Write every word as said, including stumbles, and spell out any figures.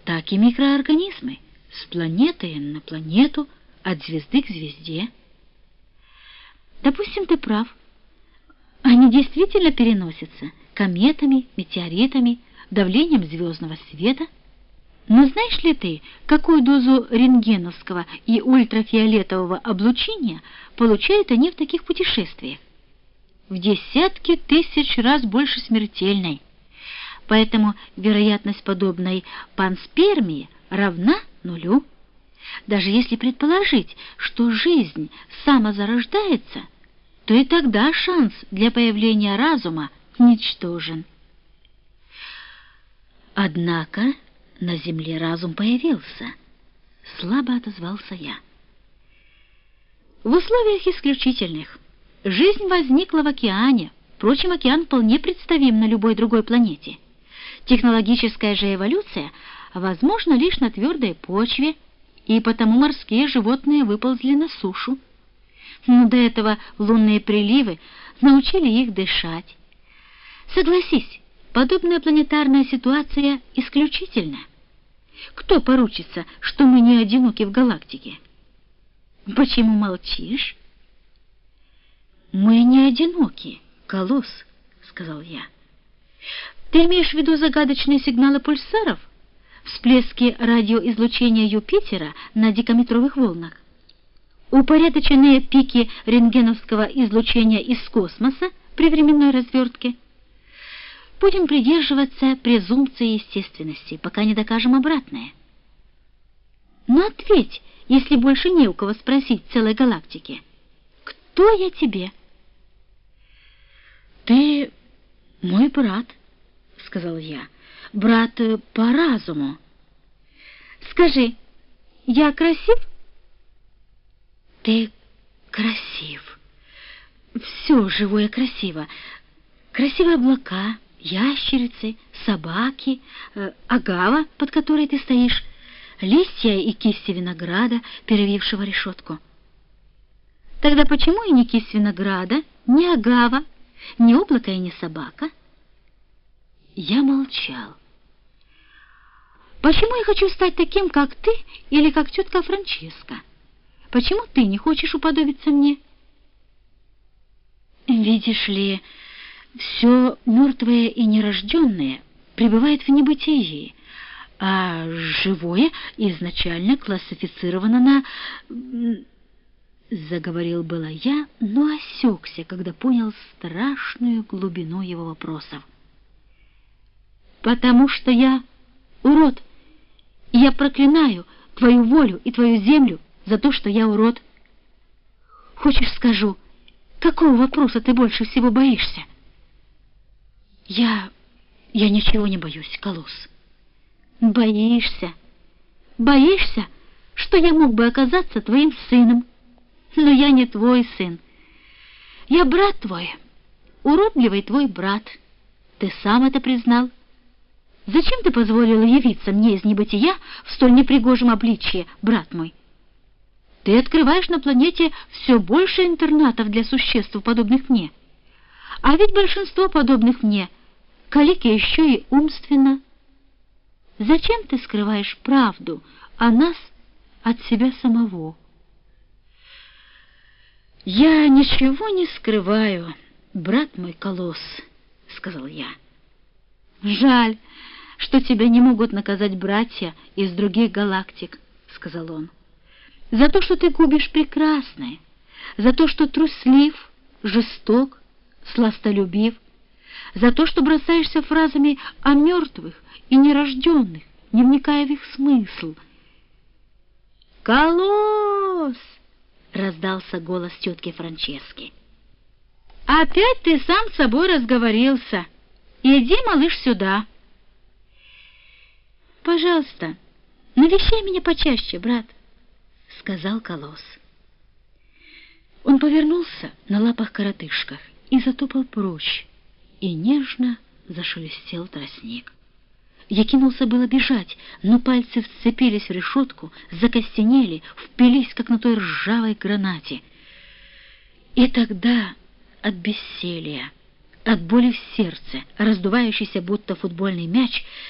так и микроорганизмы с планеты на планету, от звезды к звезде. Допустим, ты прав. Они действительно переносятся кометами, метеоритами, давлением звездного света. Но знаешь ли ты, какую дозу рентгеновского и ультрафиолетового облучения получают они в таких путешествиях? В десятки тысяч раз больше смертельной. Поэтому вероятность подобной панспермии равна нулю. Даже если предположить, что жизнь самозарождается, то и тогда шанс для появления разума ничтожен. Однако на Земле разум появился, слабо отозвался я. В условиях исключительных. Жизнь возникла в океане, впрочем, океан вполне представим на любой другой планете. Технологическая же эволюция возможна лишь на твердой почве, и потому морские животные выползли на сушу. Но до этого лунные приливы научили их дышать. Согласись, подобная планетарная ситуация исключительна. Кто поручится, что мы не одиноки в галактике? Почему молчишь? Мы не одиноки, Колосс, сказал я. Ты имеешь в виду загадочные сигналы пульсаров? Всплески радиоизлучения Юпитера на декаметровых волнах? Упорядоченные пики рентгеновского излучения из космоса при временной развертке? Будем придерживаться презумпции естественности, пока не докажем обратное. Но ответь, если больше не у кого спросить в целой галактике. Кто я тебе? Ты мой брат, сказал я. Брат по разуму. Скажи, я красив? Ты красив. Все живое красиво. Красивые облака, ящерицы, собаки, э, агава, под которой ты стоишь, листья и кисти винограда, перевившего решетку. Тогда почему и не кисть винограда, не агава, не облако и не собака? Я молчал. Почему я хочу стать таким, как ты, или как тетка Франческа? Почему ты не хочешь уподобиться мне? Видишь ли, все мертвое и нерожденное пребывает в небытии, а живое изначально классифицировано на... Заговорил было я, но осекся, когда понял страшную глубину его вопросов. Потому что я урод, и я проклинаю твою волю и твою землю за то, что я урод. Хочешь, скажу, какого вопроса ты больше всего боишься? Я... я ничего не боюсь, Колосс. Боишься? Боишься, что я мог бы оказаться твоим сыном? Но я не твой сын. Я брат твой, уродливый твой брат. Ты сам это признал. Зачем ты позволила явиться мне из небытия в столь непригожем обличье, брат мой? Ты открываешь на планете все больше интернатов для существ, подобных мне. А ведь большинство подобных мне калики еще и умственно. Зачем ты скрываешь правду о нас от себя самого? «Я ничего не скрываю, брат мой Колосс», — сказал я. «Жаль, что тебя не могут наказать братья из других галактик», — сказал он. «За то, что ты губишь прекрасное, за то, что труслив, жесток, сластолюбив, за то, что бросаешься фразами о мертвых и нерожденных, не вникая в их смысл». «Колосс!» — раздался голос тетки Франчески. «Опять ты сам с собой разговорился. Иди, малыш, сюда». «Пожалуйста, навещай меня почаще, брат», — сказал Колосс. Он повернулся на лапах-коротышках и затопал прочь, и нежно зашелестел тростник. Я кинулся было бежать, но пальцы вцепились в решетку, закостенели, впились, как на той ржавой гранате. И тогда от бессилия, от боли в сердце, раздувающийся будто футбольный мяч,